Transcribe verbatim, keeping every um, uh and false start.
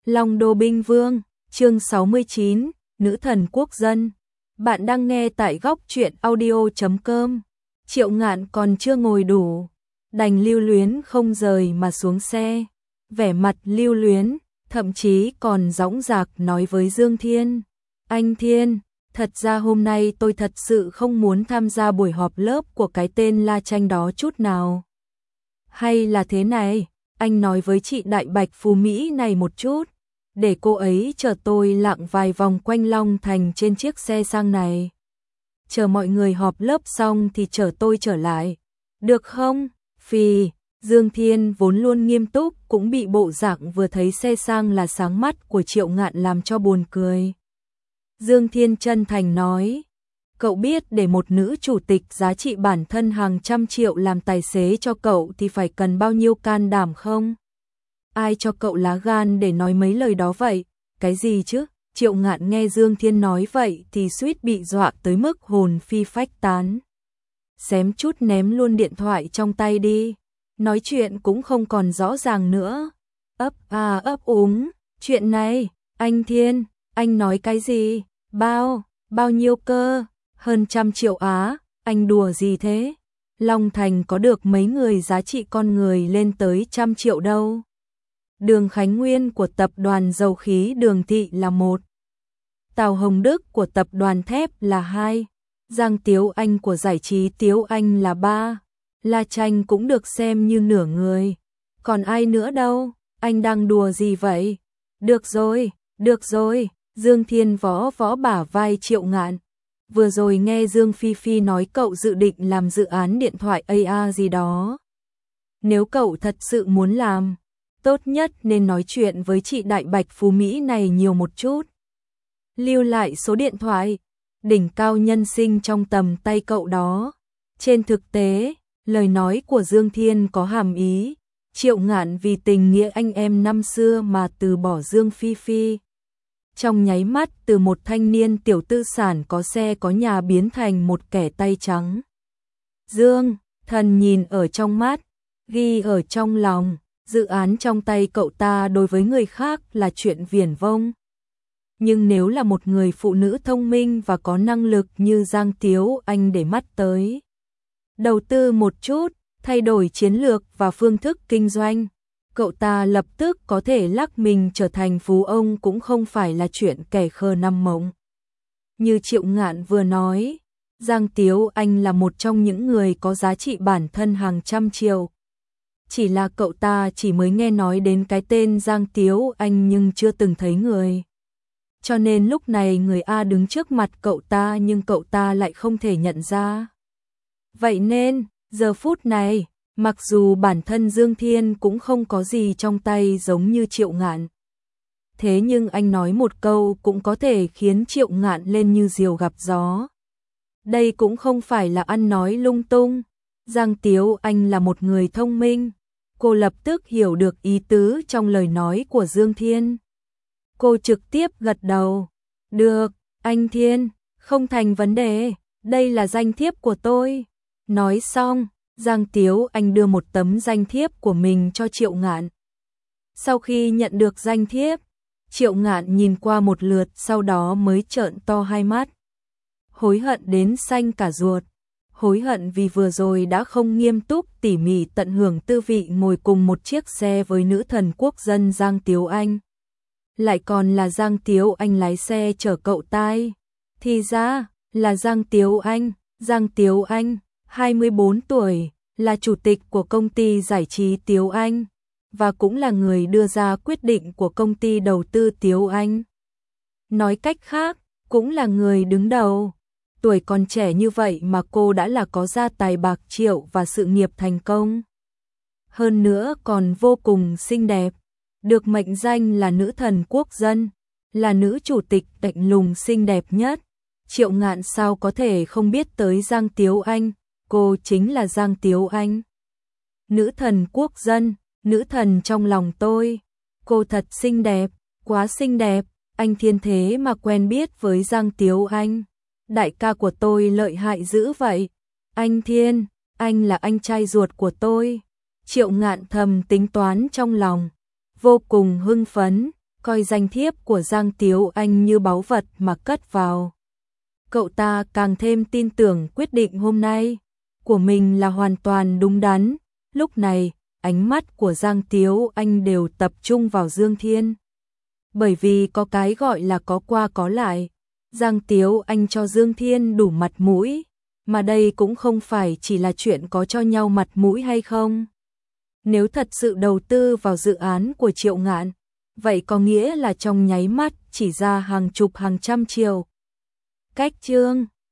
Long Đô Binh Vương, chương sáu mươi chín, Nữ thần quốc dân. Bạn đang nghe tại góc truyện audio chấm com. Triệu Ngạn còn chưa ngồi đủ, đành lưu luyến không rời mà xuống xe. Vẻ mặt lưu luyến, thậm chí còn dõng dạc nói với Dương Thiên. Anh Thiên, thật ra hôm nay tôi thật sự không muốn tham gia buổi họp lớp của cái tên La Tranh đó chút nào. Hay là thế này, anh nói với chị Đại Bạch Phú Mỹ này một chút, để cô ấy chờ tôi lạng vài vòng quanh Long Thành trên chiếc xe sang này. Chờ mọi người họp lớp xong thì chở tôi trở lại. Được không? Phì, Dương Thiên vốn luôn nghiêm túc cũng bị bộ dạng vừa thấy xe sang là sáng mắt của Triệu Ngạn làm cho buồn cười. Dương Thiên chân thành nói, cậu biết để một nữ chủ tịch giá trị bản thân hàng trăm triệu làm tài xế cho cậu thì phải cần bao nhiêu can đảm không? Ai cho cậu lá gan để nói mấy lời đó vậy? Cái gì chứ? Triệu Ngạn nghe Dương Thiên nói vậy thì suýt bị dọa tới mức hồn phi phách tán. Xém chút ném luôn điện thoại trong tay đi. Nói chuyện cũng không còn rõ ràng nữa. Ấp à ấp úng. Chuyện này, anh Thiên, anh nói cái gì? Bao, bao nhiêu cơ? Hơn trăm triệu á, anh đùa gì thế? Long Thành có được mấy người giá trị con người lên tới trăm triệu đâu. Đường Khánh Nguyên của tập đoàn dầu khí Đường Thị là một. Tào Hồng Đức của tập đoàn thép là hai. Giang Tiếu Anh của giải trí Tiếu Anh là ba. La Tranh cũng được xem như nửa người. Còn ai nữa đâu, anh đang đùa gì vậy? Được rồi, được rồi, Dương Thiên võ võ bả vai Triệu Ngạn. Vừa rồi nghe Dương Phi Phi nói cậu dự định làm dự án điện thoại a i gì đó. Nếu cậu thật sự muốn làm, tốt nhất nên nói chuyện với chị Đại Bạch Phú Mỹ này nhiều một chút. Lưu lại số điện thoại, đỉnh cao nhân sinh trong tầm tay cậu đó. Trên thực tế, lời nói của Dương Thiên có hàm ý, Triệu Ngạn vì tình nghĩa anh em năm xưa mà từ bỏ Dương Phi Phi. Trong nháy mắt từ một thanh niên tiểu tư sản có xe có nhà biến thành một kẻ tay trắng. Dương, thần nhìn ở trong mắt, ghi ở trong lòng. Dự án trong tay cậu ta đối với người khác là chuyện viển vông. Nhưng nếu là một người phụ nữ thông minh và có năng lực như Giang Tiếu Anh để mắt tới, đầu tư một chút, thay đổi chiến lược và phương thức kinh doanh, cậu ta lập tức có thể lắc mình trở thành phú ông cũng không phải là chuyện kẻ khờ năm mộng. Như Triệu Ngạn vừa nói, Giang Tiếu Anh là một trong những người có giá trị bản thân hàng trăm triệu. Chỉ là cậu ta chỉ mới nghe nói đến cái tên Giang Tiếu Anh nhưng chưa từng thấy người. Cho nên lúc này người A đứng trước mặt cậu ta nhưng cậu ta lại không thể nhận ra. Vậy nên, giờ phút này, mặc dù bản thân Dương Thiên cũng không có gì trong tay giống như Triệu Ngạn. Thế nhưng anh nói một câu cũng có thể khiến Triệu Ngạn lên như diều gặp gió. Đây cũng không phải là ăn nói lung tung. Giang Tiếu Anh là một người thông minh. Cô lập tức hiểu được ý tứ trong lời nói của Dương Thiên. Cô trực tiếp gật đầu. Được, anh Thiên, không thành vấn đề, đây là danh thiếp của tôi. Nói xong, Giang Tiếu Anh đưa một tấm danh thiếp của mình cho Triệu Ngạn. Sau khi nhận được danh thiếp, Triệu Ngạn nhìn qua một lượt sau đó mới trợn to hai mắt. Hối hận đến xanh cả ruột. Hối hận vì vừa rồi đã không nghiêm túc tỉ mỉ tận hưởng tư vị ngồi cùng một chiếc xe với nữ thần quốc dân Giang Tiếu Anh. Lại còn là Giang Tiếu Anh lái xe chở cậu tai. Thì ra, là Giang Tiếu Anh. Giang Tiếu Anh, hai mươi bốn tuổi, là chủ tịch của công ty giải trí Tiếu Anh, và cũng là người đưa ra quyết định của công ty đầu tư Tiếu Anh. Nói cách khác, cũng là người đứng đầu. Tuổi còn trẻ như vậy mà cô đã là có gia tài bạc triệu và sự nghiệp thành công. Hơn nữa còn vô cùng xinh đẹp, được mệnh danh là nữ thần quốc dân, là nữ chủ tịch lạnh lùng xinh đẹp nhất. Triệu Ngạn sao có thể không biết tới Giang Tiếu Anh, cô chính là Giang Tiếu Anh. Nữ thần quốc dân, nữ thần trong lòng tôi, cô thật xinh đẹp, quá xinh đẹp, anh Thiên thế mà quen biết với Giang Tiếu Anh. Đại ca của tôi lợi hại dữ vậy. Anh Thiên, anh là anh trai ruột của tôi. Triệu Ngạn thầm tính toán trong lòng, vô cùng hưng phấn. coi danh thiếp của Giang Tiếu Anh như báu vật mà cất vào. Cậu ta càng thêm tin tưởng quyết định hôm nay của mình là hoàn toàn đúng đắn. Lúc này, ánh mắt của Giang Tiếu Anh đều tập trung vào Dương Thiên. Bởi vì có cái gọi là có qua có lại, Giang Tiếu Anh cho Dương Thiên đủ mặt mũi, mà đây cũng không phải chỉ là chuyện có cho nhau mặt mũi hay không. Nếu thật sự đầu tư vào dự án của Triệu Ngạn, vậy có nghĩa là trong nháy mắt chỉ ra hàng chục hàng trăm triệu. Cách chương